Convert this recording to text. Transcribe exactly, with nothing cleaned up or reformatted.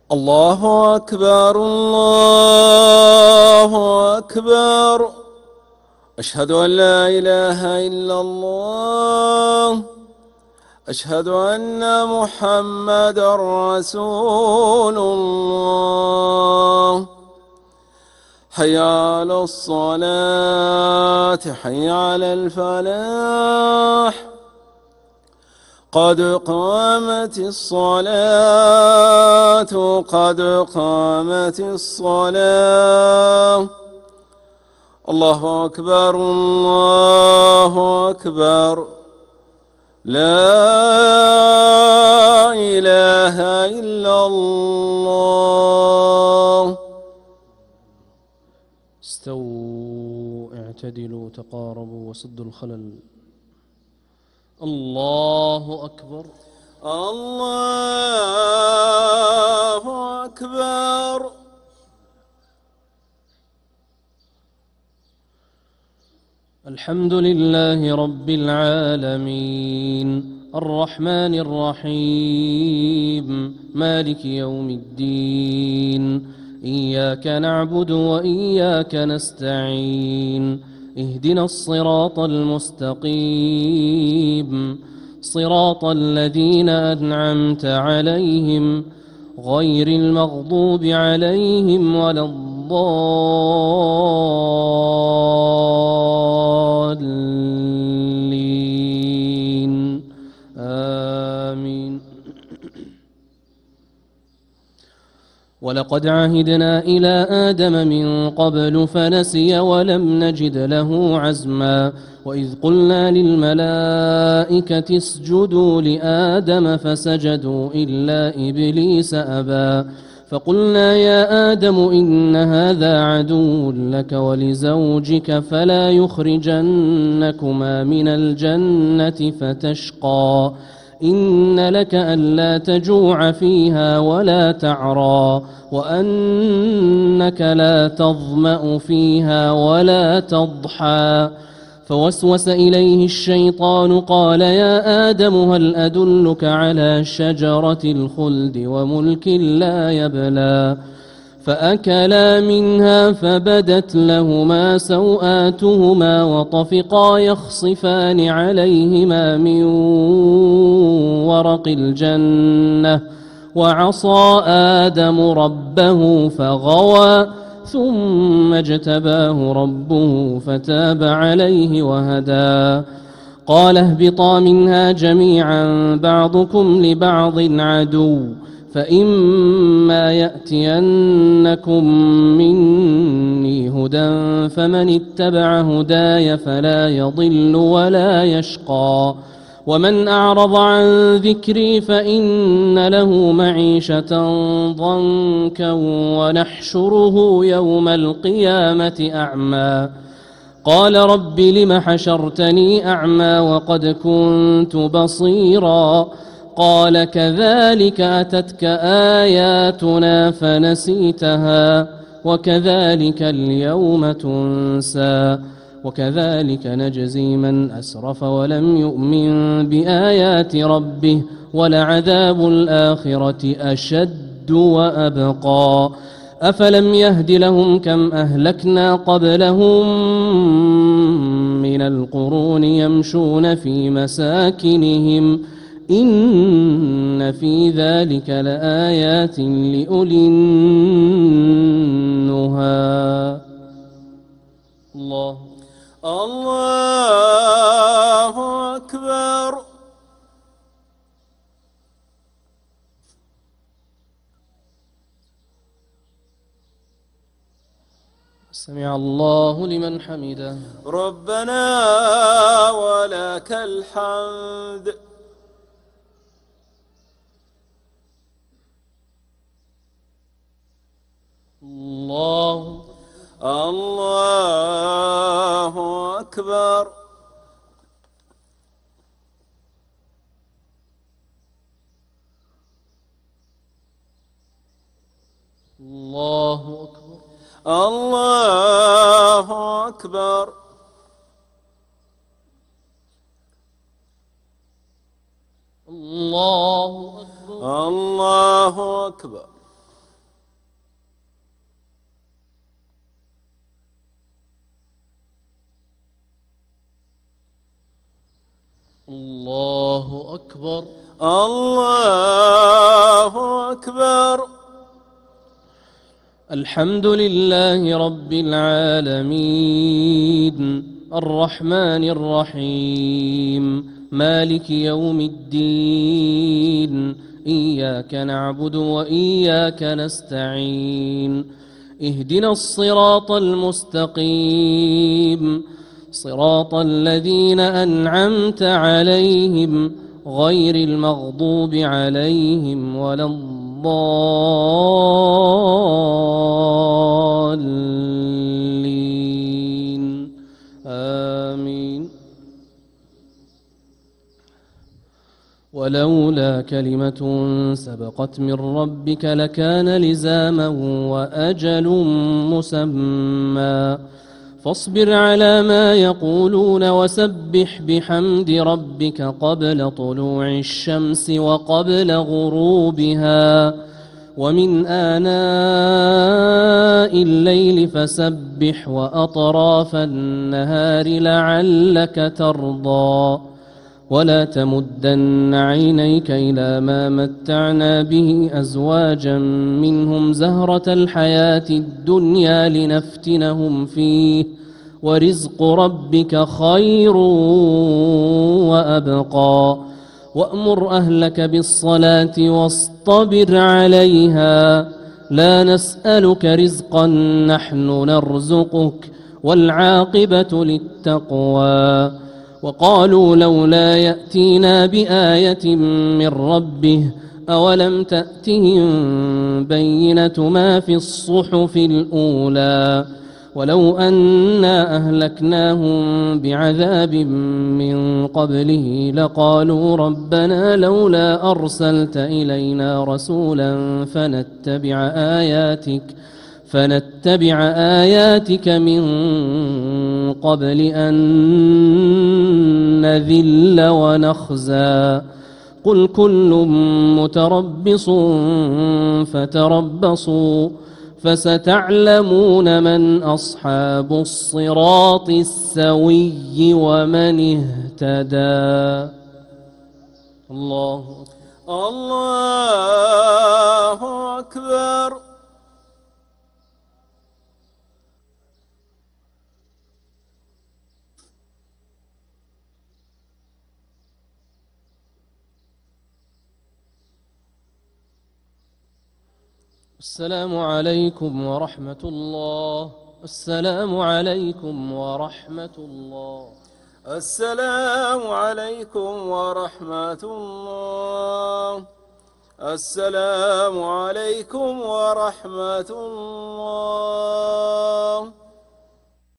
الله أكبر الله أكبر. أشهد أن لا إله إلا الله. أشهد أن محمدًا رسول الله. حي على الصلاة حي على الفلاح. قد قامت الصلاة قد قامت الصلاة. الله أكبر الله أكبر. لا إله إلا الله. استووا اعتدلوا تقاربوا وسدوا الخلل. الله أكبر الله أكبر. الحمد لله رب العالمين الرحمن الرحيم مالك يوم الدين. إياك نعبد وإياك نستعين. اهدنا الصراط المستقيم صراط الذين أنعمت عليهم غير المغضوب عليهم ولا الضالين آمين. ولقد عهدنا إلى آدم من قبل فنسي ولم نجد له عزما. وإذ قلنا للملائكة اسجدوا لآدم فسجدوا إلا إبليس أبى. فقلنا يا آدم إن هذا عدو لك ولزوجك فلا يخرجنكما من الجنة فتشقى. إن لك ألا تجوع فيها ولا تعرى وأنك لا تظمأ فيها ولا تضحى. فوسوس إليه الشيطان قال يا آدم هل أدلك على شجرة الخلد وملك لا يبلى. فأكلا منها فبدت لهما سوآتهما وطفقا يخصفان عليهما من ورق الجنة. وعصى آدم ربه فغوى ثم اجتباه ربه فتاب عليه وهدى. قال اهبطا منها جميعا بعضكم لبعض عدو. فإما يأتينكم مني هدى فمن اتبع هداي فلا يضل ولا يشقى. ومن أعرض عن ذكري فإن له معيشة ضنكا ونحشره يوم القيامة أعمى. قال رب لم حشرتني أعمى وقد كنت بصيرا. قال كذلك أتتك آياتنا فنسيتها وكذلك اليوم تنسى. وكذلك نجزي من أسرف ولم يؤمن بآيات ربه ولعذاب الآخرة أشد وأبقى. أفلم يهد لهم كم أهلكنا قبلهم من القرون يمشون في مساكنهم إن في ذلك لآيات لأولي النهى. الله الله أكبر. سمع الله لمن حمده. ربنا ولك الحمد. الله الله أكبر. الله أكبر. الله أكبر. الله أكبر. الله أكبر. الله أكبر. الله أكبر. الحمد لله رب العالمين الرحمن الرحيم مالك يوم الدين إياك نعبد وإياك نستعين اهدنا الصراط المستقيم صراط الذين أنعمت عليهم غير المغضوب عليهم ولا الضالين آمين. ولولا كلمة سبقت من ربك لكان لزاما وأجل مسمى فاصبر على ما يقولون وسبح بحمد ربك قبل طلوع الشمس وقبل غروبها ومن آناء الليل فسبح وأطراف النهار لعلك ترضى ولا تمدن عينيك إلى ما متعنا به أزواجا منهم زهرة الحياة الدنيا لنفتنهم فيه ورزق ربك خير وأبقى وأمر أهلك بالصلاة واصطبر عليها لا نسألك رزقا نحن نرزقك والعاقبة للتقوى وقالوا لولا يأتينا بآية من ربه أولم تأتهم بينة ما في الصحف الأولى ولو أنا أهلكناهم بعذاب من قبله لقالوا ربنا لولا أرسلت إلينا رسولا فنتبع آياتك فنتبع آياتك من قبل أن نذل ونخزى قل كل متربص فتربصوا فستعلمون من أصحاب الصراط السوي ومن اهتدى. الله أكبر. الله أكبر. السلام عليكم ورحمة الله. السلام عليكم ورحمة الله. السلام عليكم ورحمة الله. السلام عليكم ورحمة الله.